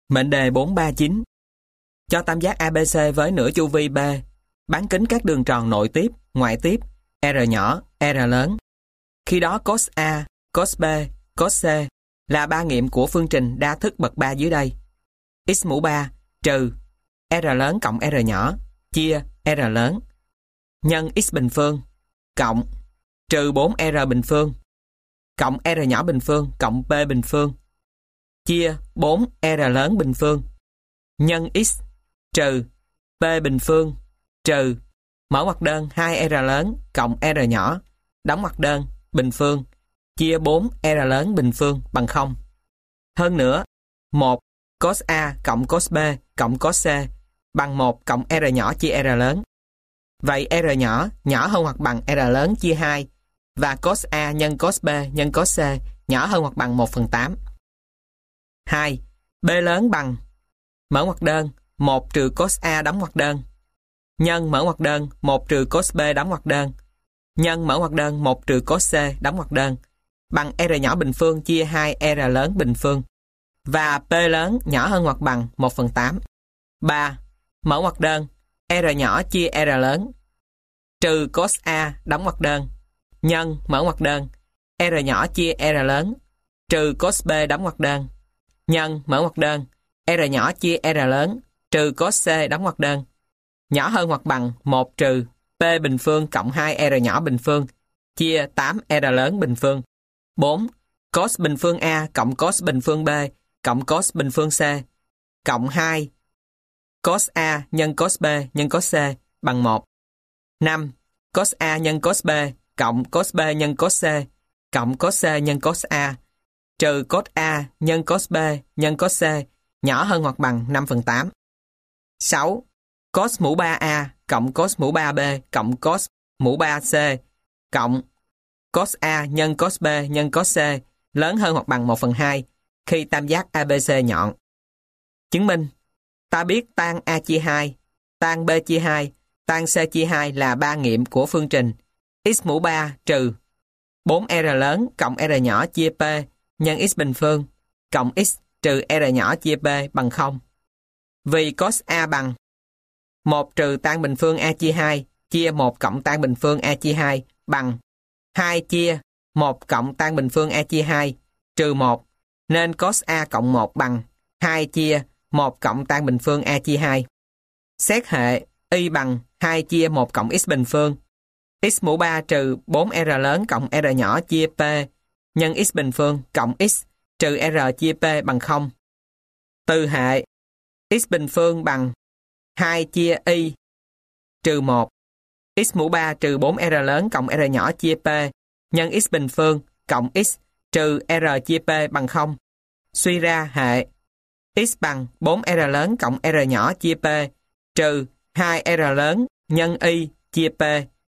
Mệnh đề 439. Cho tam giác ABC với nửa chu vi B, bán kính các đường tròn nội tiếp, ngoại tiếp, R nhỏ, R lớn. Khi đó cos A, cos B, cos C là ba nghiệm của phương trình đa thức bậc 3 dưới đây. X mũ 3 trừ R lớn cộng R nhỏ chia R lớn nhân X bình phương cộng trừ 4R bình phương cộng R nhỏ bình phương cộng P bình phương chia 4R lớn bình phương nhân X trừ P bình phương trừ mở ngoặc đơn 2R lớn cộng R nhỏ đóng ngoặc đơn bình phương chia 4R lớn bình phương bằng 0. Hơn nữa, 1 cos A cộng cos B cộng cos C bằng 1 cộng R nhỏ chia R lớn. Vậy R nhỏ nhỏ hơn hoặc bằng R lớn chia 2 và cos A nhân cos B nhân cos C nhỏ hơn hoặc bằng 1/8. 2. B lớn bằng mở ngoặc đơn 1 trừ cos A đóng ngoặc đơn nhân mở ngoặc đơn 1 trừ cos B đóng ngoặc đơn nhân mở ngoặc đơn 1 trừ cos C đóng ngoặc đơn bằng R nhỏ bình phương chia 2R lớn bình phương và P lớn nhỏ hơn hoặc bằng 1/8. 3. Mở ngoặc đơn R nhỏ chia R lớn trừ cos A đóng ngoặc đơn nhân mở ngoặc đơn R nhỏ chia R lớn trừ cos B đóng ngoặc đơn nhân mở ngoặc đơn R nhỏ chia R lớn trừ cos C đóng ngoặc đơn nhỏ hơn hoặc bằng 1 trừ P bình phương cộng 2R nhỏ bình phương chia 8R lớn bình phương. 4. Cos bình phương A cộng cos bình phương B cộng cos bình phương C cộng 2 cos A nhân cos B nhân cos C bằng 1. 5. Cos A nhân cos B cộng cos B nhân cos C cộng cos C nhân cos A trừ cos A nhân cos B nhân cos C nhỏ hơn hoặc bằng 5/8. 6. Cos mũ 3A cộng cos mũ 3B cộng cos mũ 3C cộng cos A nhân cos B nhân cos C lớn hơn hoặc bằng 1/2 khi tam giác ABC nhọn. Chứng minh, ta biết tan A chia 2, tan B chia 2, tan C chia 2 là ba nghiệm của phương trình x mũ 3 trừ 4R lớn cộng R nhỏ chia P nhân x bình phương cộng x trừ R nhỏ chia P bằng 0. Vì cos A bằng 1 trừ tan bình phương A chia 2 chia 1 cộng tan bình phương A chia 2 bằng 2 chia 1 cộng tan bình phương A chia 2 trừ 1 nên cos A cộng 1 bằng 2 chia 1 cộng tan bình phương A chia 2. Xét hệ y bằng 2 chia 1 cộng x bình phương x mũ 3 trừ 4R lớn cộng R nhỏ chia P nhân x bình phương cộng x trừ R chia P bằng 0. Từ hệ x bình phương bằng 2 chia y trừ 1 x mũ 3 trừ 4R lớn cộng R nhỏ chia P nhân x bình phương cộng x trừ R chia P bằng 0. Suy ra hệ x bằng 4R lớn cộng R nhỏ chia P trừ 2R lớn nhân y chia P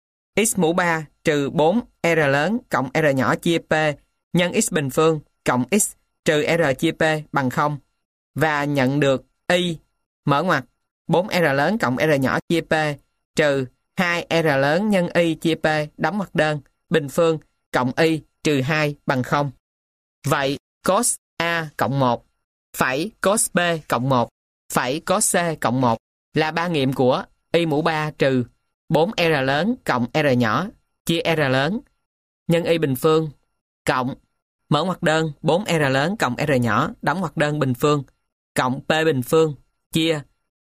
x mũ 3 trừ 4R lớn cộng R nhỏ chia P nhân x bình phương cộng x trừ R chia P bằng 0 và nhận được y mở ngoặc 4R lớn cộng R nhỏ chia P trừ 2R lớn nhân y chia P đóng ngoặc đơn bình phương cộng y trừ 2 bằng 0. Vậy cos A cộng 1 phẩy cos B cộng 1 phẩy cos C cộng 1 là ba nghiệm của y mũ 3 trừ 4R lớn cộng R nhỏ chia R lớn nhân y bình phương cộng mở ngoặc đơn 4R lớn cộng R nhỏ đóng ngoặc đơn bình phương cộng P bình phương chia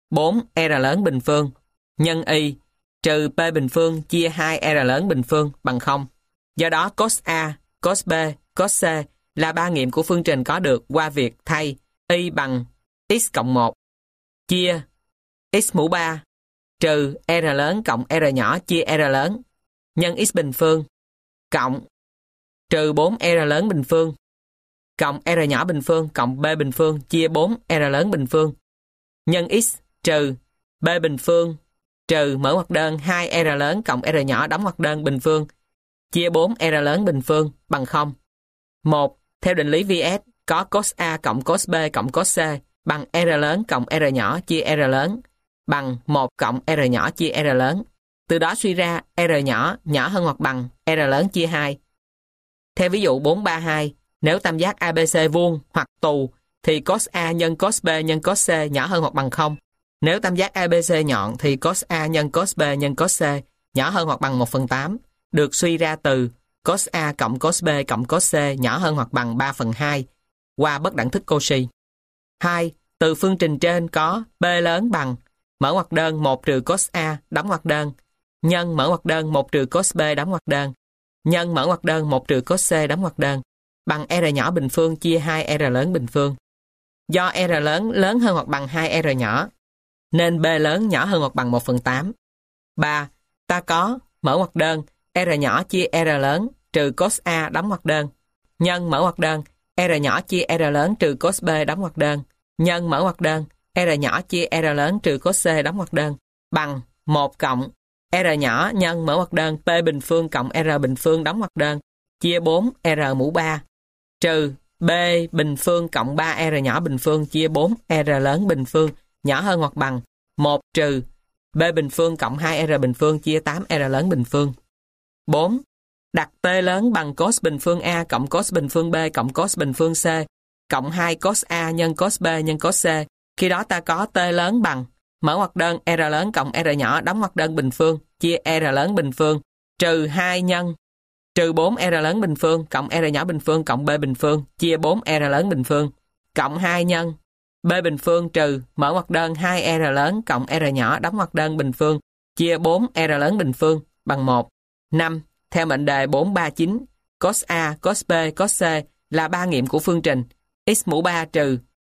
4R lớn bình phương nhân y trừ P bình phương chia 2R lớn bình phương bằng 0. Do đó cos A, cos B, cos C là ba nghiệm của phương trình có được qua việc thay y bằng x cộng 1 chia x mũ 3 trừ R lớn cộng R nhỏ chia R lớn nhân x bình phương cộng trừ 4R lớn bình phương cộng R nhỏ bình phương cộng B bình phương chia 4R lớn bình phương nhân x trừ B bình phương trừ mở ngoặc đơn 2R lớn cộng R nhỏ đóng ngoặc đơn bình phương chia 4R lớn bình phương bằng 0. 1. Theo định lý VS có cos A cộng cos B cộng cos C bằng R lớn cộng R nhỏ chia R lớn bằng 1 cộng R nhỏ chia R lớn. Từ đó suy ra R nhỏ nhỏ hơn hoặc bằng R lớn chia 2. Theo ví dụ 432, nếu tam giác ABC vuông hoặc tù thì cos A nhân cos B nhân cos C nhỏ hơn hoặc bằng 0. Nếu tam giác ABC nhọn thì cos A nhân cos B nhân cos C nhỏ hơn hoặc bằng 1/8, được suy ra từ cos A cộng cos B cộng cos C nhỏ hơn hoặc bằng 3/2 qua bất đẳng thức Cauchy. 2. Từ phương trình trên có B lớn bằng mở ngoặc đơn 1 trừ cos A đóng ngoặc đơn nhân mở ngoặc đơn 1 trừ cos B đóng ngoặc đơn nhân mở ngoặc đơn 1 trừ cos C đóng ngoặc đơn bằng R nhỏ bình phương chia 2R lớn bình phương. Do R lớn hơn hoặc bằng 2R nhỏ, nên B lớn nhỏ hơn hoặc bằng 1/8. 3. Ta có mở ngoặc đơn R nhỏ chia R lớn trừ cos A đóng ngoặc đơn nhân mở ngoặc đơn R nhỏ chia R lớn trừ cos B đóng ngoặc đơn nhân mở ngoặc đơn R nhỏ chia R lớn trừ cos C đóng ngoặc đơn bằng 1 cộng R nhỏ nhân mở ngoặc đơn P bình phương cộng R bình phương đóng ngoặc đơn chia 4R mũ 3 trừ B bình phương cộng 3R nhỏ bình phương chia 4R lớn bình phương nhỏ hơn hoặc bằng 1 trừ B bình phương cộng 2R bình phương chia 8R lớn bình phương. 4. Đặt T lớn bằng cos bình phương A cộng cos bình phương B cộng cos bình phương C cộng 2 cos A nhân cos B nhân cos C. Khi đó ta có T lớn bằng mở ngoặc đơn R lớn cộng R nhỏ đóng ngoặc đơn bình phương chia R lớn bình phương trừ 2 nhân trừ 4R lớn bình phương cộng R nhỏ bình phương cộng B bình phương chia 4R lớn bình phương cộng 2 nhân B bình phương trừ mở ngoặc đơn 2R lớn cộng R nhỏ đóng ngoặc đơn bình phương chia 4R lớn bình phương bằng 1. 5. Theo mệnh đề 439, cos A, cos B, cos C là ba nghiệm của phương trình x mũ 3 trừ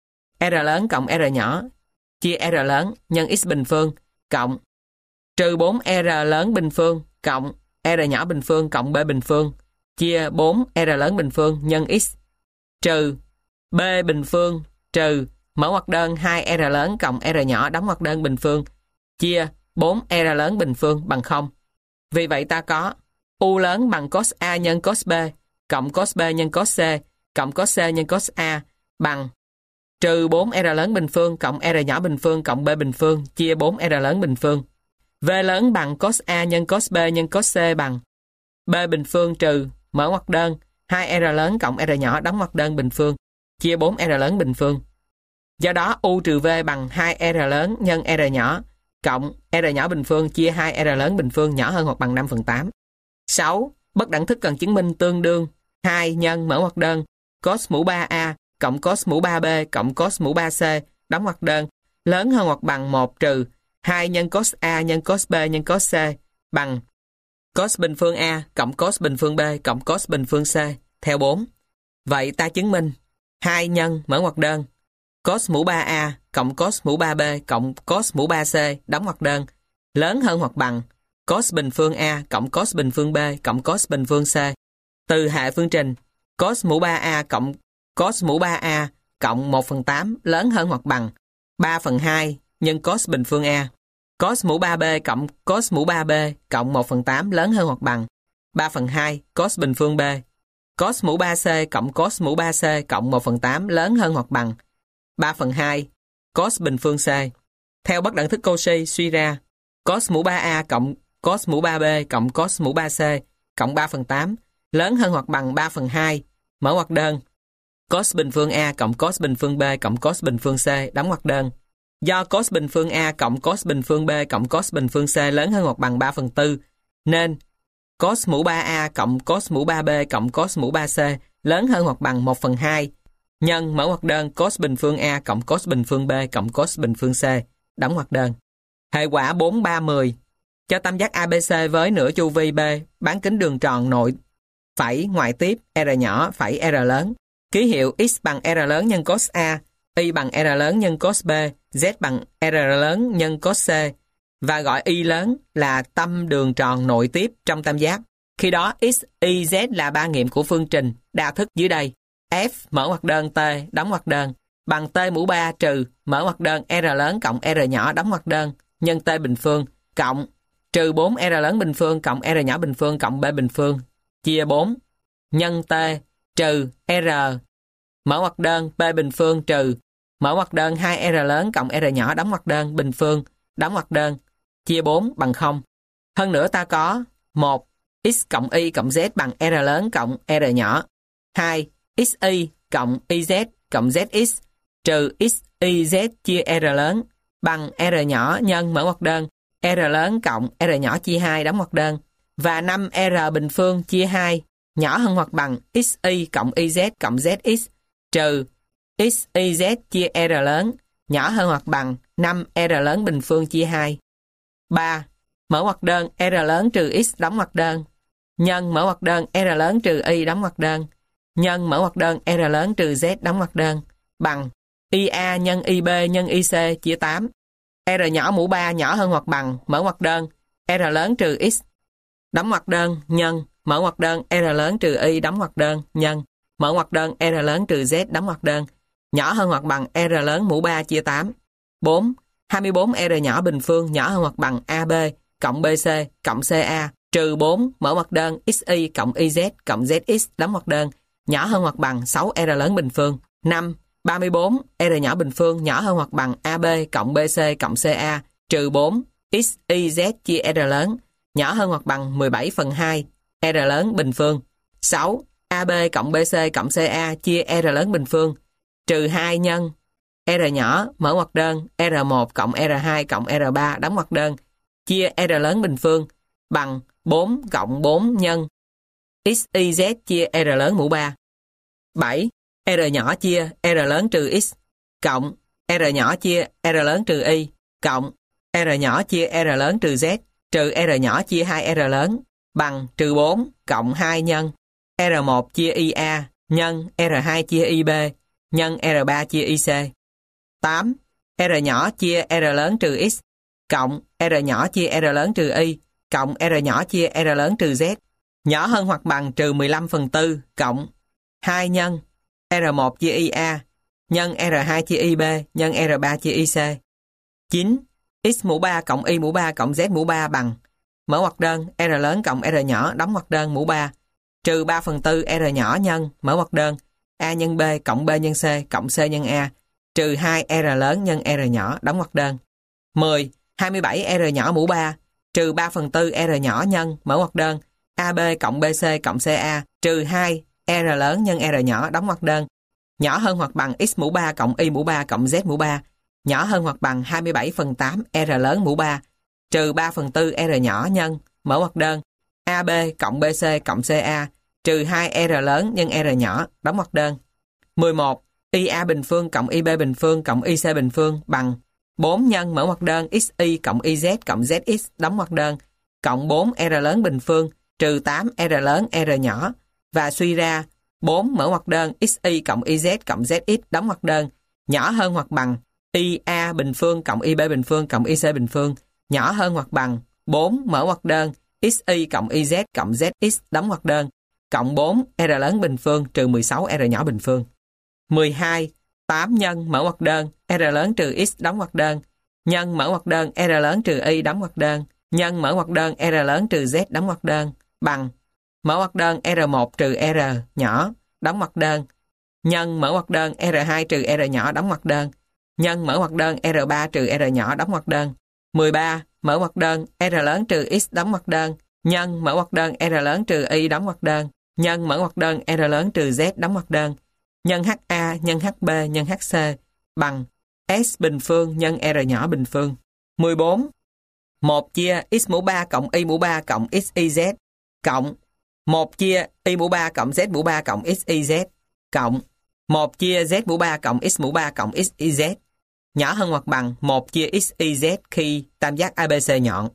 R lớn cộng R nhỏ chia R lớn nhân x bình phương cộng trừ 4R lớn bình phương cộng R nhỏ bình phương cộng B bình phương chia 4R lớn bình phương nhân x trừ B bình phương trừ mở ngoặc đơn 2R lớn cộng R nhỏ đóng ngoặc đơn bình phương chia 4R lớn bình phương bằng 0. Vì vậy ta có U lớn bằng cos A nhân cos B cộng cos B nhân cos C cộng cos C nhân cos A bằng trừ 4R lớn bình phương cộng R nhỏ bình phương cộng B bình phương chia 4R lớn bình phương. V lớn bằng cos A nhân cos B nhân cos C bằng B bình phương trừ mở ngoặc đơn 2R lớn cộng R nhỏ đóng ngoặc đơn bình phương chia 4R lớn bình phương. Do đó U trừ V bằng 2R lớn nhân R nhỏ cộng R nhỏ bình phương chia 2R lớn bình phương nhỏ hơn hoặc bằng 5/8. 6. Bất đẳng thức cần chứng minh tương đương 2 nhân mở ngoặc đơn cos mũ 3A cộng cos mũ 3B cộng cos mũ 3C đóng ngoặc đơn lớn hơn hoặc bằng 1 trừ 2 nhân cos A nhân cos B nhân cos C bằng cos bình phương A cộng cos bình phương B cộng cos bình phương C theo 4. Vậy ta chứng minh 2 nhân mở ngoặc đơn cos mũ 3A cộng cos mũ 3B cộng cos mũ 3C đóng ngoặc đơn lớn hơn hoặc bằng cos bình phương A cộng cos bình phương B cộng cos bình phương C. Từ hệ phương trình cos mũ 3A cộng cos mũ 3A cộng 1/8 lớn hơn hoặc bằng 3/2 nhân cos bình phương A. Cos mũ 3B cộng cos mũ 3B cộng 1/8 lớn hơn hoặc bằng 3/2 cos bình phương B. Cos mũ 3C cộng cos mũ 3C cộng 1/8 lớn hơn hoặc bằng 3/2 cos bình phương C. Theo bất đẳng thức Cauchy suy ra cos mũ 3A cộng cos mũ 3B cộng cos mũ 3C cộng 3/8 lớn hơn hoặc bằng 3/2 mở ngoặc đơn cos bình phương A cộng cos bình phương B cộng cos bình phương C đóng ngoặc đơn. Do cos bình phương A cộng cos bình phương B cộng cos bình phương C lớn hơn hoặc bằng 3/4 nên cos mũ 3A cộng cos mũ 3B cộng cos mũ 3C lớn hơn hoặc bằng 1/2 nhân mở ngoặc đơn cos bình phương A cộng cos bình phương B cộng cos bình phương C đóng ngoặc đơn. Hệ quả 4, 3, 10 cho tam giác ABC với nửa chu vi B bán kính đường tròn nội phẩy ngoại tiếp R nhỏ phẩy R lớn. Ký hiệu x bằng R lớn nhân cos A, y bằng R lớn nhân cos B, z bằng R lớn nhân cos C và gọi y lớn là tâm đường tròn nội tiếp trong tam giác. Khi đó x, y, z là ba nghiệm của phương trình đa thức dưới đây. F mở ngoặc đơn T đóng ngoặc đơn bằng T mũ 3 trừ mở ngoặc đơn R lớn cộng R nhỏ đóng ngoặc đơn nhân T bình phương cộng trừ 4R lớn bình phương cộng R nhỏ bình phương cộng B bình phương chia 4 nhân T trừ R mở ngoặc đơn P bình phương trừ mở ngoặc đơn 2R lớn cộng R nhỏ đóng ngoặc đơn bình phương đóng ngoặc đơn chia 4 bằng 0. Hơn nữa ta có 1. X cộng y cộng z bằng R lớn cộng R nhỏ. 2. XY cộng YZ cộng ZX trừ x, y, z chia r lớn bằng r nhỏ nhân mở ngoặc đơn r lớn cộng r nhỏ chia 2 đóng ngoặc đơn và 5r bình phương chia 2 nhỏ hơn hoặc bằng x, y cộng yz cộng zx trừ x, yz chia r lớn nhỏ hơn hoặc bằng 5r lớn bình phương chia 2. 3. Mở ngoặc đơn r lớn trừ x đóng ngoặc đơn nhân mở ngoặc đơn r lớn trừ y đóng ngoặc đơn nhân mở ngoặc đơn r lớn trừ z đóng ngoặc đơn bằng ia nhân ib nhân ic chia 8. R nhỏ mũ 3 nhỏ hơn hoặc bằng mở ngoặc đơn r lớn trừ x đóng ngoặc đơn nhân mở ngoặc đơn r lớn trừ y đóng ngoặc đơn nhân mở ngoặc đơn r lớn trừ z đóng ngoặc đơn nhỏ hơn hoặc bằng r lớn mũ 3 chia 8. 4. 24r nhỏ bình phương nhỏ hơn hoặc bằng ab cộng bc cộng ca trừ 4 mở ngoặc đơn xy cộng yz cộng zx đóng ngoặc đơn nhỏ hơn hoặc bằng 6r lớn bình phương. 5. 34 r nhỏ bình phương nhỏ hơn hoặc bằng ab cộng bc cộng ca trừ 4 x, y, z chia r lớn nhỏ hơn hoặc bằng 17/2 r lớn bình phương. 6. ab cộng bc cộng ca chia r lớn bình phương trừ 2 nhân r nhỏ mở ngoặc đơn r1 cộng r2 cộng r3 đóng ngoặc đơn chia r lớn bình phương bằng 4 cộng 4 nhân x, y, z chia r lớn mũ 3. 7. R nhỏ chia R lớn trừ x cộng R nhỏ chia R lớn trừ y cộng R nhỏ chia R lớn trừ z trừ R nhỏ chia 2R lớn bằng trừ 4 cộng 2 nhân R1 chia IA nhân R2 chia IB nhân R3 chia IC. 8. R nhỏ chia R lớn trừ x cộng R nhỏ chia R lớn trừ y cộng R nhỏ chia R lớn trừ z nhỏ hơn hoặc bằng trừ 15/4 cộng 2 nhân R1 chia IA nhân R2 chia IB nhân R3 chia IC. 9. X mũ 3 cộng Y mũ 3 cộng Z mũ 3 bằng mở ngoặc đơn R lớn cộng R nhỏ đóng ngoặc đơn mũ 3 trừ 3/4 R nhỏ nhân mở ngoặc đơn A nhân B cộng B nhân C cộng C nhân A trừ 2 R lớn nhân R nhỏ đóng ngoặc đơn. 10. 27 R nhỏ mũ 3 trừ 3/4 R nhỏ nhân mở ngoặc đơn AB cộng BC cộng CA trừ 2 R lớn nhân R nhỏ đóng ngoặc đơn nhỏ hơn hoặc bằng X mũ 3 cộng Y mũ 3 cộng Z mũ 3 nhỏ hơn hoặc bằng 27/8 R lớn mũ 3 trừ 3/4 R nhỏ nhân mở ngoặc đơn AB cộng BC cộng CA trừ 2 R lớn nhân R nhỏ đóng ngoặc đơn. 11. IA bình phương cộng IB bình phương cộng IC bình phương bằng 4 nhân mở ngoặc đơn XY cộng YZ cộng ZX đóng ngoặc đơn cộng 4 R lớn bình phương trừ 8 R lớn R nhỏ và suy ra 4 mở ngoặc đơn XY cộng YZ cộng ZX đóng ngoặc đơn nhỏ hơn hoặc bằng IA bình phương cộng IB bình phương cộng IC bình phương nhỏ hơn hoặc bằng 4 mở ngoặc đơn XY cộng YZ cộng ZX đóng ngoặc đơn cộng 4 R lớn bình phương trừ 16 R nhỏ bình phương. 12. 8 nhân mở ngoặc đơn R lớn trừ X đóng ngoặc đơn nhân mở ngoặc đơn R lớn trừ Y đóng ngoặc đơn nhân mở ngoặc đơn R lớn trừ Z đóng ngoặc đơn bằng mở ngoặc đơn R1 trừ R nhỏ đóng ngoặc đơn nhân mở ngoặc đơn R2 trừ R nhỏ đóng ngoặc đơn nhân mở ngoặc đơn R3 trừ R nhỏ đóng ngoặc đơn. 13. Mở ngoặc đơn R lớn trừ X đóng ngoặc đơn nhân mở ngoặc đơn R lớn trừ Y đóng ngoặc đơn nhân mở ngoặc đơn R lớn trừ Z đóng ngoặc đơn nhân HA nhân HB nhân HC bằng S bình phương nhân R nhỏ bình phương. 14. 1 chia X mũ 3 cộng Y mũ 3 cộng XYZ cộng 1 chia Y mũ 3 cộng Z mũ 3 cộng XYZ cộng 1 chia Z mũ 3 cộng X mũ 3 cộng XYZ nhỏ hơn hoặc bằng 1 chia XYZ khi tam giác ABC nhọn.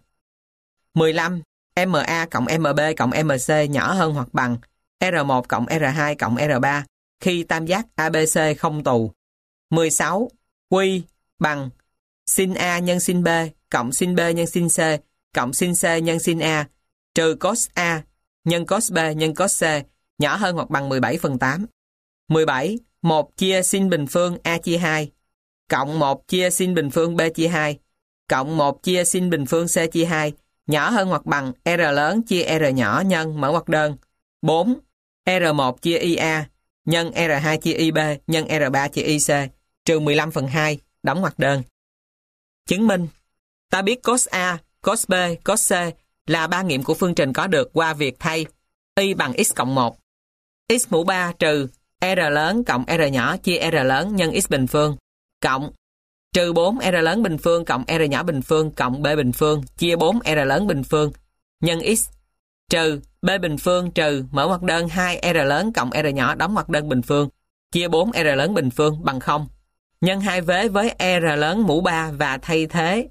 15. MA cộng MB cộng MC nhỏ hơn hoặc bằng R1 cộng R2 cộng R3 khi tam giác ABC không tù. 16. Q bằng sin A nhân sin B cộng sin B nhân sin C cộng sin C nhân sin A trừ cos A nhân cos B nhân cos C nhỏ hơn hoặc bằng 17/8. 17. 1 chia sin bình phương A chia 2 cộng 1 chia sin bình phương B chia 2 cộng 1 chia sin bình phương C chia 2 nhỏ hơn hoặc bằng R lớn chia R nhỏ nhân mở ngoặc đơn 4 R1 chia IA nhân R2 chia IB nhân R3 chia IC trừ 15/2 đóng ngoặc đơn. Chứng minh. Ta biết cos A, cos B, cos C là ba nghiệm của phương trình có được qua việc thay y bằng x cộng 1. X mũ 3 trừ R lớn cộng R nhỏ chia R lớn nhân x bình phương cộng trừ 4 R lớn bình phương cộng R nhỏ bình phương cộng B bình phương chia 4 R lớn bình phương nhân x trừ B bình phương trừ mở ngoặc đơn 2 R lớn cộng R nhỏ đóng ngoặc đơn bình phương chia 4 R lớn bình phương bằng 0. Nhân hai vế với R lớn mũ 3 và thay thế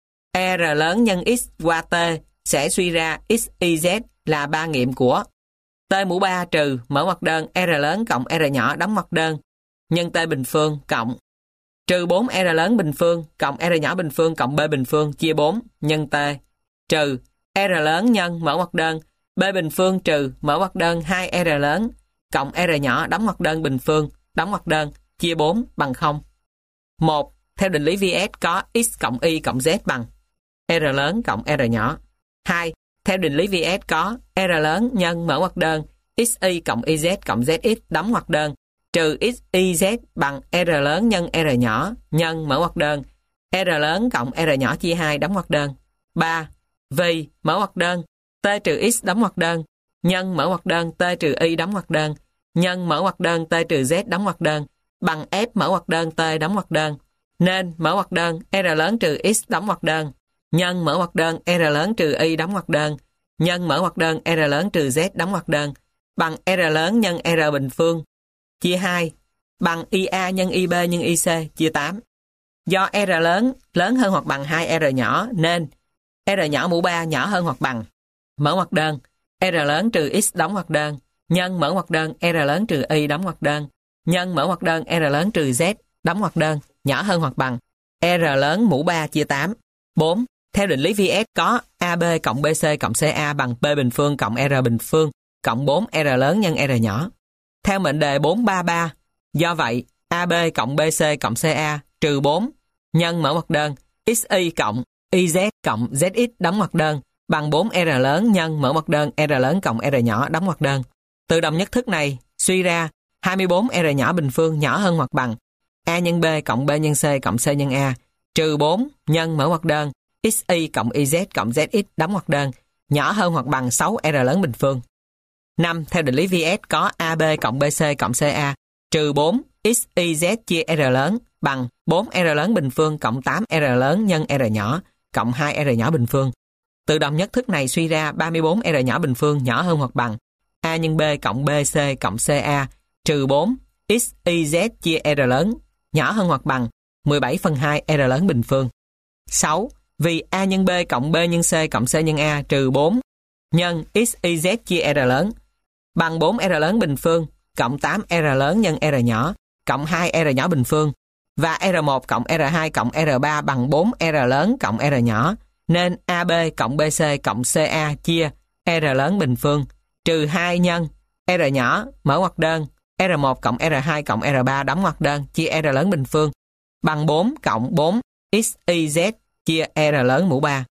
R lớn nhân x qua t sẽ suy ra x, y, z là ba nghiệm của t mũ 3 trừ mở ngoặc đơn R lớn cộng R nhỏ đóng ngoặc đơn nhân t bình phương cộng trừ 4 R lớn bình phương cộng R nhỏ bình phương cộng B bình phương chia 4 nhân t trừ R lớn nhân mở ngoặc đơn B bình phương trừ mở ngoặc đơn 2 R lớn cộng R nhỏ đóng ngoặc đơn bình phương đóng ngoặc đơn chia 4 bằng 0. 1. Theo định lý VS có x cộng y cộng z bằng R lớn cộng R nhỏ. 2. Theo định lý VS có R lớn nhân mở ngoặc đơn xy cộng yz cộng zx đóng ngoặc đơn trừ x, y, z bằng R lớn nhân R nhỏ nhân mở ngoặc đơn R lớn cộng R nhỏ chia 2 đóng ngoặc đơn. 3. Vì mở ngoặc đơn t trừ x đóng ngoặc đơn nhân mở ngoặc đơn t trừ y đóng ngoặc đơn nhân mở ngoặc đơn t trừ z đóng ngoặc đơn bằng f mở ngoặc đơn t đóng ngoặc đơn nên mở ngoặc đơn R lớn trừ x đóng ngoặc đơn nhân mở ngoặc đơn R lớn trừ y đóng ngoặc đơn nhân mở ngoặc đơn R lớn trừ z đóng ngoặc đơn bằng R lớn nhân R bình phương chia 2 bằng IA nhân IB nhân IC chia 8. Do R lớn hơn hoặc bằng 2R nhỏ nên R nhỏ mũ 3 nhỏ hơn hoặc bằng mở ngoặc đơn R lớn trừ x đóng ngoặc đơn nhân mở ngoặc đơn R lớn trừ y đóng ngoặc đơn nhân mở ngoặc đơn R lớn trừ z đóng ngoặc đơn nhỏ hơn hoặc bằng R lớn mũ 3 chia 8. 4. Theo định lý VS có AB cộng BC cộng CA bằng P bình phương cộng R bình phương cộng 4 R lớn nhân R nhỏ. Theo mệnh đề 433, do vậy AB cộng BC cộng CA trừ 4 nhân mở ngoặc đơn XY cộng YZ cộng ZX đóng ngoặc đơn bằng 4R lớn nhân mở ngoặc đơn R lớn cộng R nhỏ đóng ngoặc đơn. Từ đồng nhất thức này suy ra 24R nhỏ bình phương nhỏ hơn hoặc bằng A nhân B cộng B nhân C cộng C nhân A trừ 4 nhân mở ngoặc đơn XY cộng YZ cộng ZX đóng ngoặc đơn nhỏ hơn hoặc bằng 6R lớn bình phương. 5. Theo định lý VS có AB cộng BC cộng CA trừ 4 XYZ chia R lớn bằng 4R lớn bình phương cộng 8R lớn nhân R nhỏ cộng 2R nhỏ bình phương. Từ đồng nhất thức này suy ra 34R nhỏ bình phương nhỏ hơn hoặc bằng A nhân B cộng BC cộng CA trừ 4 XYZ chia R lớn nhỏ hơn hoặc bằng 17/2 R lớn bình phương. 6. Vì A nhân B cộng B nhân C cộng C nhân A trừ 4 nhân XYZ chia R lớn bằng 4R lớn bình phương cộng 8R lớn nhân R nhỏ cộng 2R nhỏ bình phương và R1 cộng R2 cộng R3 bằng 4R lớn cộng R nhỏ nên AB cộng BC cộng CA chia R lớn bình phương trừ 2 nhân R nhỏ mở ngoặc đơn R1 cộng R2 cộng R3 đóng ngoặc đơn chia R lớn bình phương bằng 4 cộng 4 XYZ chia R lớn mũ 3.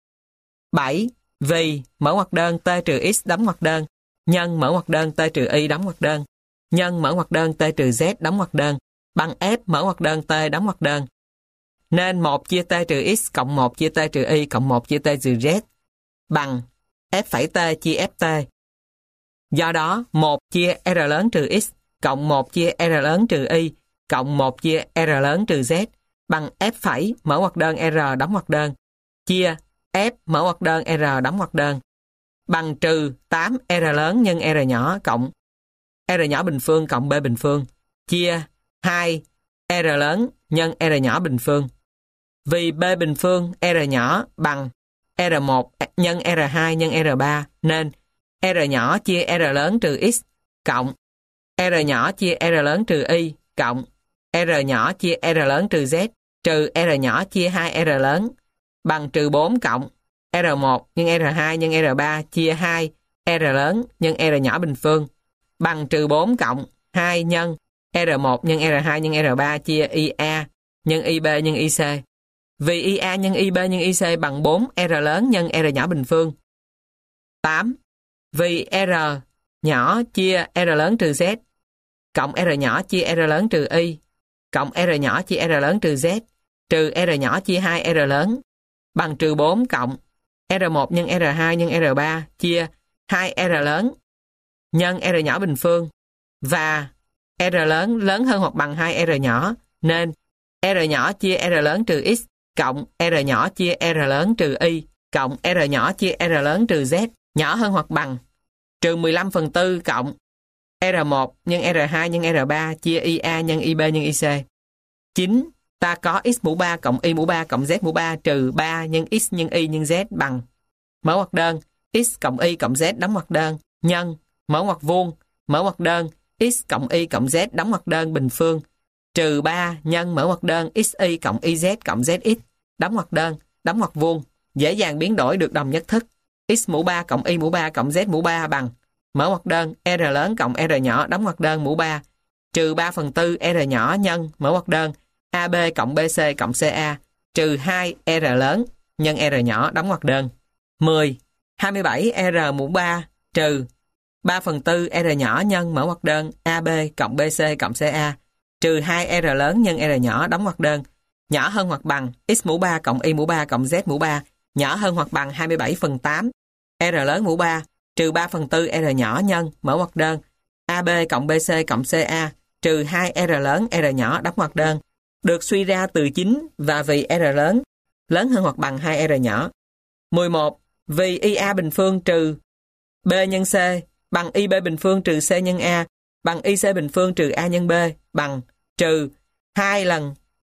7. Vì mở ngoặc đơn T trừ X đóng ngoặc đơn nhân mở ngoặc đơn T trừ Y đóng ngoặc đơn nhân mở ngoặc đơn T trừ Z đóng ngoặc đơn bằng F mở ngoặc đơn T đóng ngoặc đơn nên 1 chia T trừ X cộng 1 chia T trừ Y cộng 1 chia T trừ Z bằng F phẩy T chia FT. Do đó 1 chia R lớn trừ X cộng 1 chia R lớn trừ Y cộng 1 chia R lớn trừ Z bằng F phẩy mở ngoặc đơn R đóng ngoặc đơn chia F mở ngoặc đơn R đóng ngoặc đơn bằng trừ 8 R lớn nhân R nhỏ cộng R nhỏ bình phương cộng B bình phương chia 2 R lớn nhân R nhỏ bình phương. Vì B bình phương R nhỏ bằng R1 nhân R2 nhân R3 nên R nhỏ chia R lớn trừ X cộng R nhỏ chia R lớn trừ Y cộng R nhỏ chia R lớn trừ Z trừ R nhỏ chia 2 R lớn bằng trừ 4 cộng R1 nhân R2 nhân R3 chia 2 R lớn nhân R nhỏ bình phương bằng trừ 4 cộng 2 nhân R1 nhân R2 nhân R3 chia IA nhân IB nhân IC. Vì IA nhân IB nhân IC bằng 4 R lớn nhân R nhỏ bình phương. 8. Vì R nhỏ chia R lớn trừ Z cộng R nhỏ chia R lớn trừ Y cộng R nhỏ chia R lớn trừ Z trừ R nhỏ chia 2 R lớn bằng trừ 4 cộng R1 nhân R2 nhân R3 chia 2 R lớn nhân R nhỏ bình phương và R lớn lớn hơn hoặc bằng 2R nhỏ, nên R nhỏ chia R lớn trừ X cộng R nhỏ chia R lớn trừ Y cộng R nhỏ chia R lớn trừ Z nhỏ hơn hoặc bằng trừ 15/4 cộng R1 nhân R2 nhân R3 chia IA nhân IB nhân IC. 9. Ta có X mũ 3 cộng Y mũ 3 cộng Z mũ 3 trừ 3 nhân X nhân Y nhân Z bằng mở ngoặc đơn X cộng Y cộng Z đóng ngoặc đơn nhân mở ngoặc vuông mở ngoặc đơn X cộng Y cộng Z đóng ngoặc đơn bình phương trừ 3 nhân mở ngoặc đơn XY cộng YZ cộng ZX đóng ngoặc vuông dễ dàng biến đổi được đồng nhất thức. X mũ 3 cộng Y mũ 3 cộng Z mũ 3 bằng mở ngoặc đơn R lớn cộng R nhỏ đóng ngoặc đơn mũ 3 trừ 3/4 R nhỏ nhân mở ngoặc đơn AB cộng BC cộng CA trừ 2 R lớn nhân R nhỏ đóng ngoặc đơn. 10. 27 R mũ 3 trừ 3/4 R nhỏ nhân mở ngoặc đơn AB cộng BC cộng CA trừ 2 R lớn nhân R nhỏ đóng ngoặc đơn nhỏ hơn hoặc bằng X mũ 3 cộng Y mũ 3 cộng Z mũ 3 nhỏ hơn hoặc bằng 27/8 R lớn mũ 3 trừ 3/4 R nhỏ nhân mở ngoặc đơn AB cộng BC cộng CA trừ 2 R lớn R nhỏ đóng ngoặc đơn được suy ra từ 9 và vì R lớn hơn hoặc bằng 2 R nhỏ. 11. Vì IA bình phương trừ B nhân C bằng IB bình phương trừ C nhân A bằng IC bình phương trừ A nhân B bằng trừ 2 lần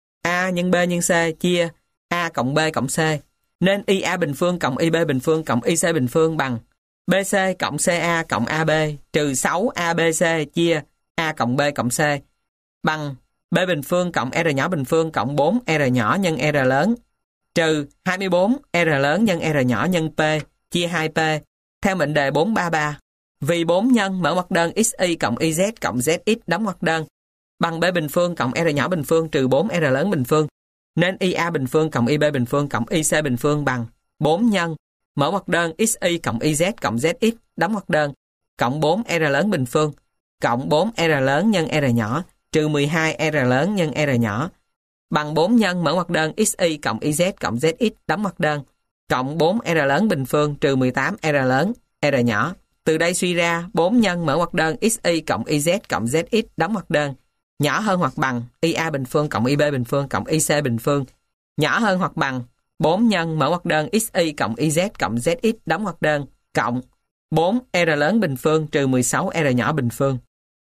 A nhân B nhân C chia A cộng B cộng C, nên IA bình phương cộng IB bình phương cộng IC bình phương bằng BC cộng CA cộng AB trừ 6 ABC chia A cộng B cộng C bằng B bình phương cộng R nhỏ bình phương cộng 4 R nhỏ nhân R lớn trừ 24 R lớn nhân R nhỏ nhân P chia 2P theo mệnh đề 433. Vì 4 nhân mở ngoặc đơn XY cộng YZ cộng ZX đóng ngoặc đơn bằng B bình phương cộng R nhỏ bình phương trừ 4 R lớn bình phương, nên IA bình phương cộng IB bình phương cộng IC bình phương bằng 4 nhân mở ngoặc đơn XY cộng YZ cộng ZX đóng ngoặc đơn cộng 4 R lớn bình phương cộng 4 R lớn nhân R nhỏ trừ 12 R lớn nhân R nhỏ bằng 4 nhân mở ngoặc đơn XY cộng YZ cộng ZX đóng ngoặc đơn cộng 4 R lớn bình phương trừ 18 R lớn R nhỏ. Từ đây suy ra 4 nhân mở ngoặc đơn XY cộng YZ cộng ZX đóng ngoặc đơn nhỏ hơn hoặc bằng IA bình phương cộng IB bình phương cộng IC bình phương nhỏ hơn hoặc bằng 4 nhân mở ngoặc đơn XY cộng YZ cộng ZX đóng ngoặc đơn cộng 4 R lớn bình phương trừ 16 R nhỏ bình phương.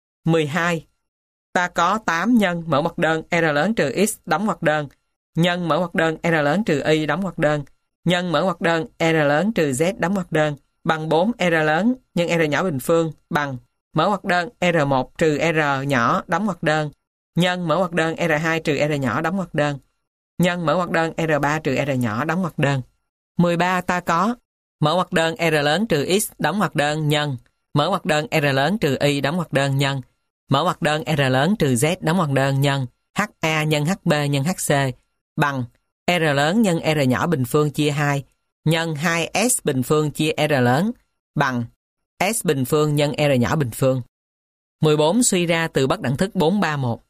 12. Ta có 8 nhân mở ngoặc đơn R lớn trừ X đóng ngoặc đơn nhân mở ngoặc đơn R lớn trừ Y đóng ngoặc đơn nhân mở ngoặc đơn R lớn trừ Z đóng ngoặc đơn bằng 4 R lớn nhân R nhỏ bình phương bằng mở ngoặc đơn R1 trừ R nhỏ đóng ngoặc đơn nhân mở ngoặc đơn R2 trừ R nhỏ đóng ngoặc đơn nhân mở ngoặc đơn R3 trừ R nhỏ đóng ngoặc đơn. 13. Ta có mở ngoặc đơn R lớn trừ X đóng ngoặc đơn nhân mở ngoặc đơn R lớn trừ Y đóng ngoặc đơn nhân mở ngoặc đơn R lớn trừ Z đóng ngoặc đơn nhân HA nhân HB nhân HC bằng R lớn nhân R nhỏ bình phương chia 2 nhân 2S bình phương chia R lớn bằng S bình phương nhân R nhỏ bình phương. 14. Suy ra từ bất đẳng thức 431.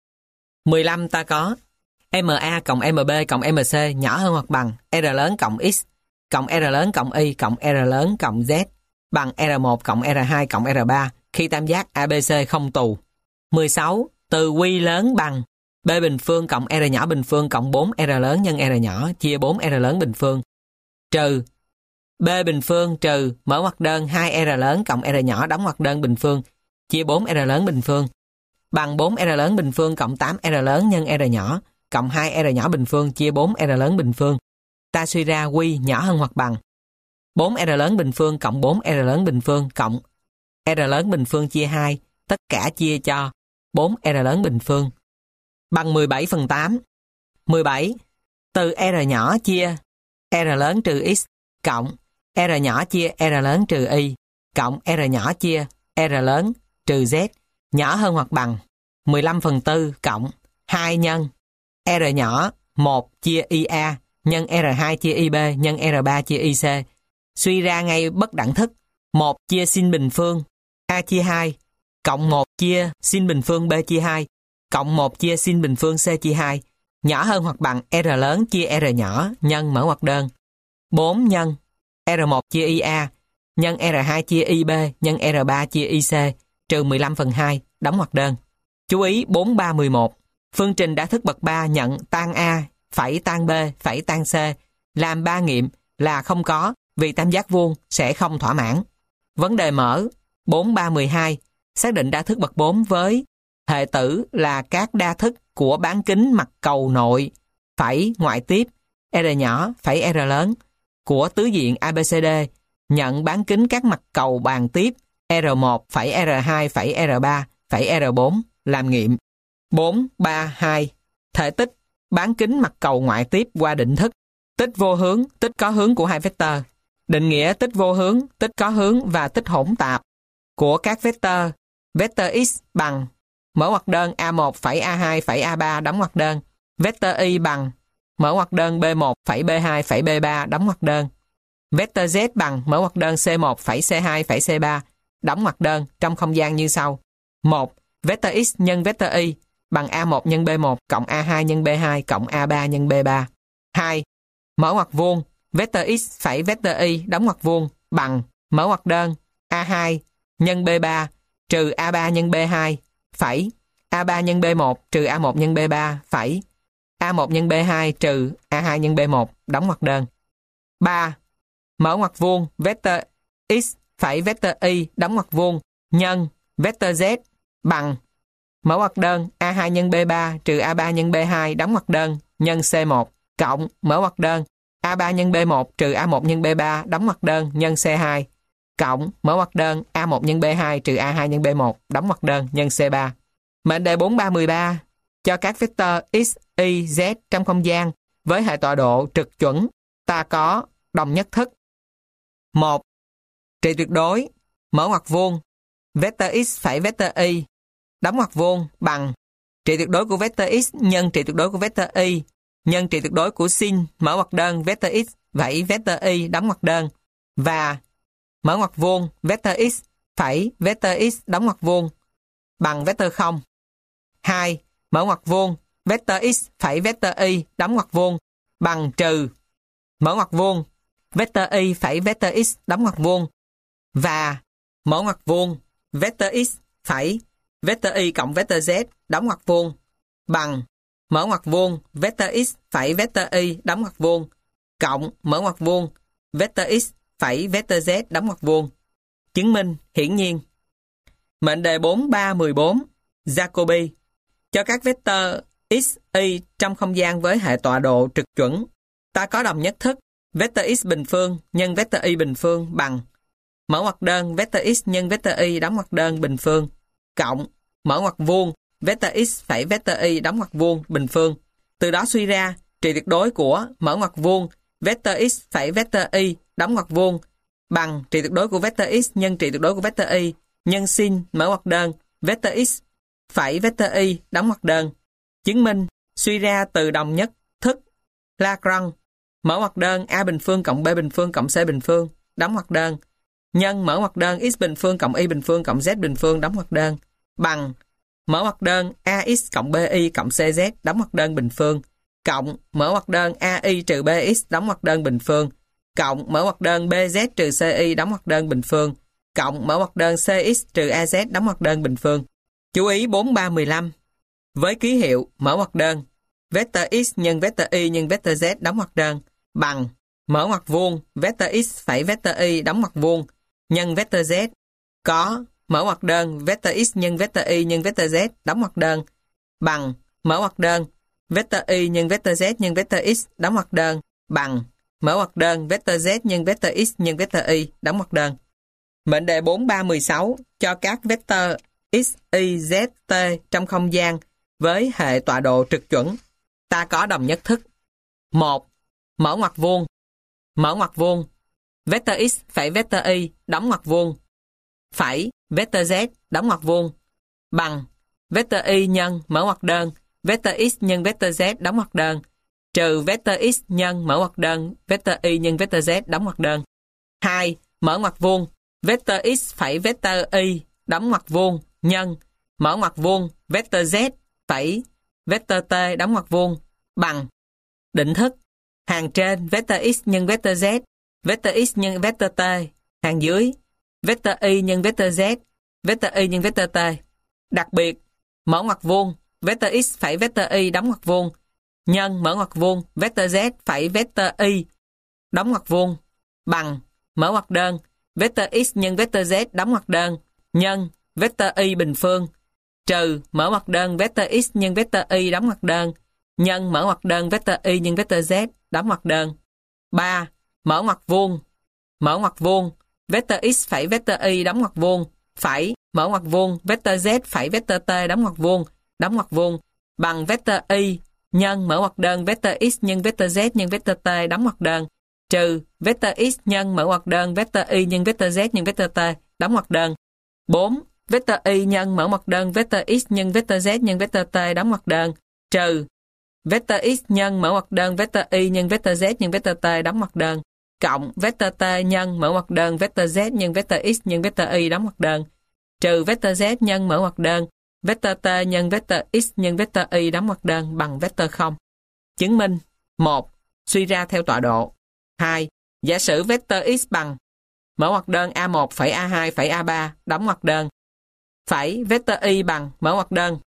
15. Ta có MA cộng MB cộng MC nhỏ hơn hoặc bằng R lớn cộng X cộng R lớn cộng Y cộng R lớn cộng Z bằng R1 cộng R2 cộng R3 khi tam giác ABC không tù. 16. Từ Q lớn bằng B bình phương cộng R nhỏ bình phương cộng 4 R lớn nhân R nhỏ chia 4 R lớn bình phương trừ B bình phương trừ mở ngoặc đơn 2 R lớn cộng R nhỏ đóng ngoặc đơn bình phương chia 4 R lớn bình phương bằng 4 R lớn bình phương cộng 8 R lớn nhân R nhỏ cộng 2 R nhỏ bình phương chia 4 R lớn bình phương. Ta suy ra Q nhỏ hơn hoặc bằng 4 R lớn bình phương cộng 4 R lớn bình phương cộng R lớn bình phương chia 2 tất cả chia cho 4 R lớn bình phương bằng 17/8. 17. Từ R nhỏ chia R lớn trừ X cộng R nhỏ chia R lớn trừ Y cộng R nhỏ chia R lớn trừ Z nhỏ hơn hoặc bằng 15/4 cộng 2 nhân R nhỏ 1 chia IA nhân R2 chia IB nhân R3 chia IC. Suy ra ngay bất đẳng thức 1 chia sin bình phương A chia 2 cộng 1 chia sin bình phương B chia 2 cộng 1 chia sin bình phương C chia 2 nhỏ hơn hoặc bằng R lớn chia R nhỏ nhân mở ngoặc đơn 4 nhân R1 chia IA nhân R2 chia IB nhân R3 chia IC trừ 15/2 đóng ngoặc đơn. Chú ý 4311. Phương trình đa thức bậc 3 nhận tan A, phẩy tan B, phẩy tan C làm ba nghiệm là không có vì tam giác vuông sẽ không thỏa mãn. Vấn đề mở 4312. Xác định đa thức bậc 4 với hệ tử là các đa thức của bán kính mặt cầu nội, phẩy ngoại tiếp, R nhỏ, phẩy R lớn của tứ diện ABCD nhận bán kính các mặt cầu bàn tiếp R1, phẩy R2, phẩy R3, phẩy R4 làm nghiệm. 432. Thể tích bán kính mặt cầu ngoại tiếp qua định thức tích vô hướng, tích có hướng của hai vector. Định nghĩa tích vô hướng, tích có hướng và tích hỗn tạp của các vector. Vector X bằng mở ngoặc đơn A1 phẩy A2 phẩy A3 đóng ngoặc đơn. Vector Y bằng mở ngoặc đơn B1 phẩy B2 phẩy B3 đóng ngoặc đơn. Vector Z bằng mở ngoặc đơn C1 phẩy C2 phẩy C3 đóng ngoặc đơn trong không gian như sau. 1. Vector X nhân vector Y bằng A1 nhân B1 cộng A2 nhân B2 cộng A3 nhân B3. 2. Mở ngoặc vuông vector X phẩy vector Y đóng ngoặc vuông bằng mở ngoặc đơn A2 nhân B3 trừ A3 nhân B2 phẩy A3 nhân B1 trừ A1 nhân B3 phẩy A1 nhân B2 trừ A2 nhân B1 đóng ngoặc đơn. 3. Mở ngoặc vuông vector X phẩy vector Y đóng ngoặc vuông nhân vector Z bằng mở ngoặc đơn A2 nhân B3 trừ A3 nhân B2 đóng ngoặc đơn nhân C1 cộng mở ngoặc đơn A3 nhân B1 trừ A1 nhân B3 đóng ngoặc đơn nhân C2 cộng mở ngoặc đơn A1 nhân B2 trừ A2 nhân B1 đóng ngoặc đơn nhân C3. Mệnh đề 4313 cho các vector X, Y, Z trong không gian với hệ tọa độ trực chuẩn ta có đồng nhất thức. 1. Trị tuyệt đối mở ngoặc vuông vector X phẩy vector Y đóng ngoặc vuông bằng trị tuyệt đối của vector X nhân trị tuyệt đối của vector Y nhân trị tuyệt đối của sin mở ngoặc đơn vector X phẩy vector Y đóng ngoặc đơn và mở ngoặc vuông vector X phẩy vector X đóng ngoặc vuông bằng vector 0. 2. Mở ngoặc vuông vector X phẩy vector Y đóng ngoặc vuông bằng trừ mở ngoặc vuông vector Y phẩy vector X đóng ngoặc vuông và mở ngoặc vuông vector X phẩy vector Y cộng vector Z đóng ngoặc vuông bằng mở ngoặc vuông vector X phẩy vector Y đóng ngoặc vuông cộng mở ngoặc vuông vector X phẩy vector Z đóng ngoặc vuông. Chứng minh hiển nhiên. Mệnh đề 4314 Jacobi cho các vector X, Y trong không gian với hệ tọa độ trực chuẩn ta có đồng nhất thức vector X bình phương nhân vector Y bình phương bằng mở ngoặc đơn vector X nhân vector Y đóng ngoặc đơn bình phương cộng mở ngoặc vuông vector X phẩy vector Y đóng ngoặc vuông bình phương. Từ đó suy ra trị tuyệt đối của mở ngoặc vuông vector X phẩy vector Y đóng ngoặc vuông bằng trị tuyệt đối của vector X nhân trị tuyệt đối của vector Y nhân sin mở ngoặc đơn vector X phẩy vector Y đóng ngoặc đơn. Chứng minh suy ra từ đồng nhất thức Lagrange mở ngoặc đơn A bình phương cộng B bình phương cộng C bình phương đóng ngoặc đơn nhân mở ngoặc đơn X bình phương cộng Y bình phương cộng Z bình phương đóng ngoặc đơn bằng mở ngoặc đơn AX cộng BY cộng CZ đóng ngoặc đơn bình phương cộng mở ngoặc đơn AI trừ BX đóng ngoặc đơn bình phương cộng mở ngoặc đơn BZ trừ CY đóng ngoặc đơn bình phương cộng mở ngoặc đơn CX trừ AZ đóng ngoặc đơn bình phương. Chú ý 4315 với ký hiệu mở ngoặc đơn vector X nhân vector Y nhân vector Z đóng ngoặc đơn bằng mở ngoặc vuông vector X phẩy vector Y đóng ngoặc vuông nhân vector Z có mở ngoặc đơn vector X nhân vector Y nhân vector Z đóng ngoặc đơn bằng mở ngoặc đơn vector Y nhân vector Z nhân vector X đóng ngoặc đơn bằng mở ngoặc đơn vector Z nhân vector X nhân vector Y đóng ngoặc đơn. Mệnh đề 4316 cho các vector X, Y, Z, T trong không gian với hệ tọa độ trực chuẩn ta có đồng nhất thức. 1. Mở ngoặc vuông vector X phẩy vector Y đóng ngoặc vuông phẩy vector Z đóng ngoặc vuông bằng vector Y nhân mở ngoặc đơn vector X nhân vector Z đóng ngoặc đơn trừ vector X nhân mở ngoặc đơn vector Y nhân vector Z đóng ngoặc đơn. 2. Mở ngoặc vuông vector X phẩy vector Y đóng ngoặc vuông nhân mở ngoặc vuông vector Z phẩy vector T đóng ngoặc vuông bằng định thức hàng trên vector X nhân vector Z vector X nhân vector T hàng dưới vector Y nhân vector Z vector Y nhân vector T. Đặc biệt mở ngoặc vuông, vector x phẩy vector y đóng ngoặc vuông, nhân mở ngoặc vuông, vector z phẩy vector y đóng ngoặc vuông, bằng mở ngoặc đơn, vector x nhân vector z đóng ngoặc đơn, nhân vector y bình phương, trừ mở ngoặc đơn vector x nhân vector y đóng ngoặc đơn, nhân mở ngoặc đơn vector y nhân vector z đóng ngoặc đơn. 3. Mở ngoặc vuông, vector x phẩy vector y đóng ngoặc vuông, phẩy mở ngoặc vuông, vector z phẩy vector t đóng ngoặc vuông, bằng vector y nhân mở ngoặc đơn vector x nhân vector z nhân vector t đóng ngoặc đơn, trừ vector x nhân mở ngoặc đơn vector y nhân vector z nhân vector t đóng ngoặc đơn. 4. Vector y nhân mở ngoặc đơn vector x nhân vector z nhân vector t đóng ngoặc đơn, trừ vector x nhân mở ngoặc đơn vector y nhân vector z nhân vector t đóng ngoặc đơn, cộng vector t nhân mở ngoặc đơn vector z nhân vector x nhân vector y đóng ngoặc đơn, trừ vector z nhân mở ngoặc đơn vector t nhân vector x nhân vector y đóng ngoặc đơn bằng vector 0. Chứng minh. 1. Suy ra theo tọa độ. 2. Giả sử vector x bằng mở ngoặc đơn A1 phẩy A2 phẩy A3 đóng ngoặc đơn, phẩy vector y bằng mở ngoặc đơn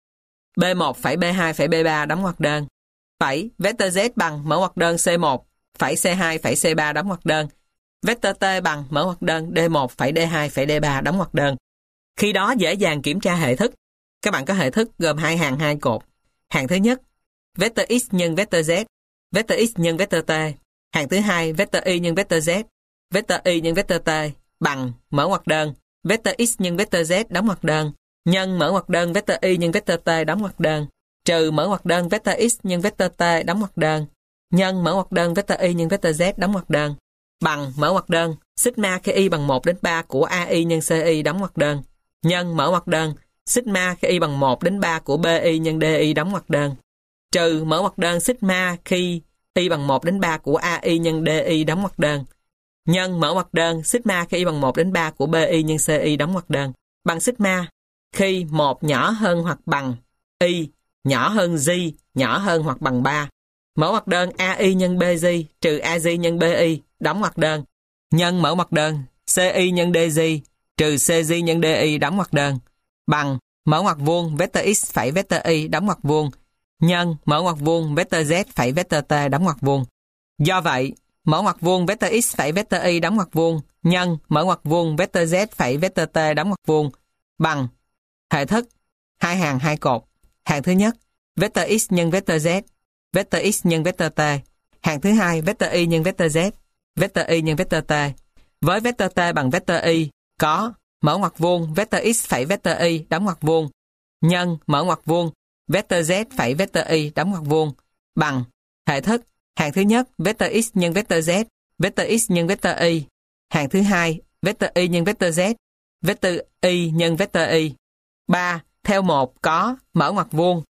B1 phẩy B2 phẩy B3 đóng ngoặc đơn, phẩy vector z bằng mở ngoặc đơn C1 phẩy C2 phẩy C3 đóng ngoặc đơn, vector t bằng mở ngoặc đơn D1 phẩy D2 phẩy D3 đóng ngoặc đơn. Khi đó dễ dàng kiểm tra hệ thức. Các bạn có hệ thức gồm 2 hàng 2 cột. Hàng thứ nhất, vector x nhân vector z, vector x nhân vector t. Hàng thứ hai, vector y nhân vector z, vector y nhân vector t bằng mở ngoặc đơn vector x nhân vector z đóng ngoặc đơn, nhân mở ngoặc đơn vector y nhân vector t đóng ngoặc đơn, trừ mở ngoặc đơn vector x nhân vector t đóng ngoặc đơn, nhân mở ngoặc đơn vector y nhân vector z đóng ngoặc đơn, bằng mở ngoặc đơn sigma khi y bằng 1 đến 3 của AI nhân CI đóng ngoặc đơn, nhân mở ngoặc đơn sigma khi y bằng 1 đến 3 của BI nhân DI đóng ngoặc đơn, trừ mở ngoặc đơn sigma khi y bằng 1 đến 3 của AI nhân DI đóng ngoặc đơn, nhân mở ngoặc đơn sigma khi y bằng 1 đến 3 của BI nhân CI đóng ngoặc đơn, bằng sigma khi 1 nhỏ hơn hoặc bằng y nhỏ hơn g nhỏ hơn hoặc bằng 3. Mở ngoặc đơn AI nhân BG trừ AG nhân BI đóng ngoặc đơn, nhân mở ngoặc đơn CI nhân DG trừ CG nhân DI đóng ngoặc đơn, bằng mở ngoặc vuông vector x phẩy vector y đóng ngoặc vuông, nhân mở ngoặc vuông vector z phẩy vector t đóng ngoặc vuông. Do vậy, mở ngoặc vuông vector x phẩy vector y đóng ngoặc vuông nhân mở ngoặc vuông vector z phẩy vector t đóng ngoặc vuông bằng hệ thức 2 hàng 2 cột. Hàng thứ nhất, vector x nhân vector z, vector x nhân vector t. Hàng thứ hai, vector y nhân vector z, vector y nhân vector t. Với vector t bằng vector y có mở ngoặc vuông vector x phẩy vector y đóng ngoặc vuông nhân mở ngoặc vuông vector z phẩy vector y đóng ngoặc vuông bằng hệ thức. Hàng thứ nhất, vector x nhân vector z, vector x nhân vector y. Hàng thứ hai, vector y nhân vector z, vector y nhân vector y. 3. Theo 1 có mở ngoặc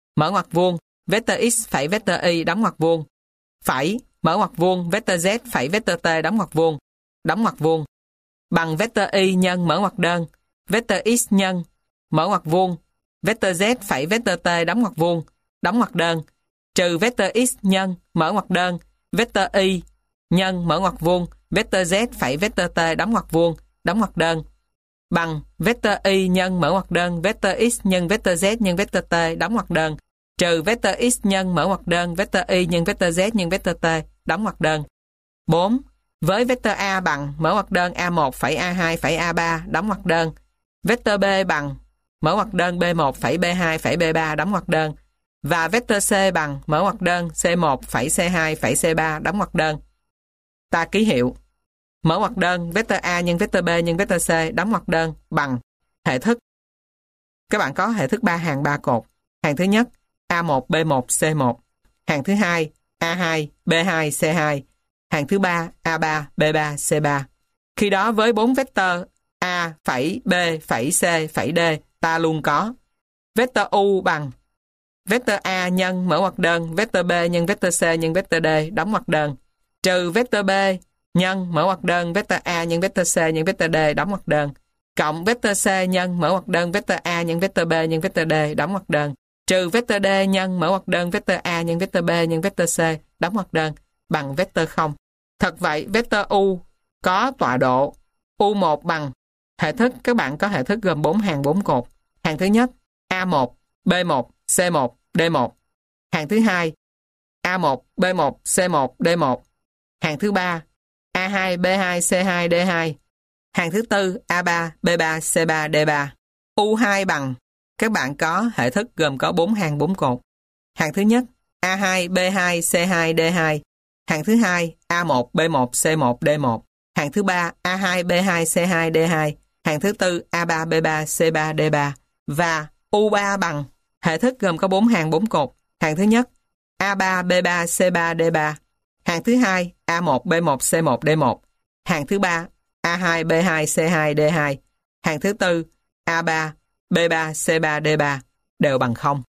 vuông vector x phẩy vector y đóng ngoặc vuông, phẩy mở ngoặc vuông vector z phẩy vector t đóng ngoặc vuông, bằng vector y nhân mở ngoặc đơn vector x nhân mở ngoặc vuông vector z phẩy vector t đóng ngoặc đơn, trừ vector x nhân mở ngoặc đơn vector y nhân mở ngoặc vuông vector z phẩy vector t đóng ngoặc đơn, bằng vector y nhân mở ngoặc đơn vector x nhân vector z nhân vector t đóng ngoặc đơn, trừ vector x nhân mở ngoặc đơn vector y nhân vector z nhân vector t đóng ngoặc đơn. 4. Với vector A bằng mở ngoặc đơn A1 phẩy A2 phẩy A3 đóng ngoặc đơn, vector B bằng mở ngoặc đơn B1 phẩy B2 phẩy B3 đóng ngoặc đơn, và vector C bằng mở ngoặc đơn C1 phẩy C2 phẩy C3 đóng ngoặc đơn. Ta ký hiệu mở ngoặc đơn vector A nhân vector B nhân vector C đóng ngoặc đơn bằng hệ thức. Các bạn có hệ thức 3 hàng 3 cột. Hàng thứ nhất, A1 B1 C1. Hàng thứ hai, A2 B2 C2. Hàng thứ ba, A3 B3 C3. Khi đó với 4 vector A phẩy B phẩy C phẩy D, ta luôn có vector U bằng vector A nhân mở ngoặc đơn vector B nhân vector C nhân vector D đóng ngoặc đơn, trừ vector B nhân mở ngoặc đơn vector A nhân vector C nhân vector D đóng ngoặc đơn, cộng vector C nhân mở ngoặc đơn vector A nhân vector B nhân vector D đóng ngoặc đơn, trừ vector D nhân mở ngoặc đơn vector A nhân vector B nhân vector C đóng ngoặc đơn bằng vector 0. Thật vậy, vector U có tọa độ U1 bằng hệ thức. Các bạn có hệ thức gồm 4 hàng 4 cột. Hàng thứ nhất, A1 B1, C1, D1. Hàng thứ hai, A1, B1, C1, D1. Hàng thứ ba, A2, B2, C2, D2. Hàng thứ tư, A3, B3, C3, D3. U2 bằng, các bạn có hệ thức gồm có 4 hàng 4 cột. Hàng thứ nhất, A2, B2, C2, D2. Hàng thứ hai, A1, B1, C1, D1. Hàng thứ ba, A2, B2, C2, D2. Hàng thứ tư, A3, B3, C3, D3. Và U3 bằng, hệ thức gồm có 4 hàng 4 cột. Hàng thứ nhất, A3, B3, C3, D3. Hàng thứ hai, A1, B1, C1, D1. Hàng thứ ba, A2, B2, C2, D2. Hàng thứ tư, A3, B3, C3, D3 đều bằng 0.